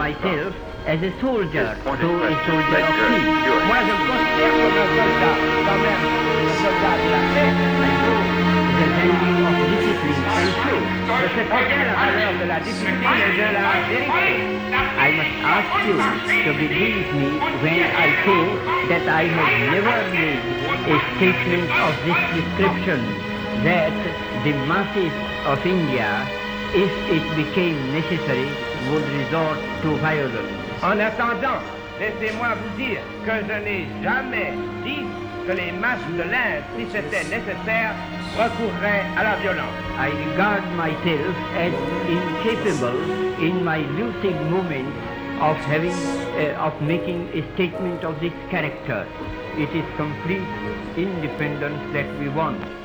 myself as a soldier, though a soldier of peace. Moi, je me considère comme un soldat, quand même, un soldat de la paix. The value of discipline and truth. Je sais très bien la valeur de la discipline et de la vérité. I must ask you to believe me when I say that I have never made a statement of this description, that the masses of India, if it became necessary, would resort to violence. En attendant, laissez-moi vous dire que je n'ai jamais dit que les masses de l'Inde, si c'était nécessaire, recourraient à la violence. I regard myself as incapable in my lucid moments of making a statement of this character. It is complete independence that we want.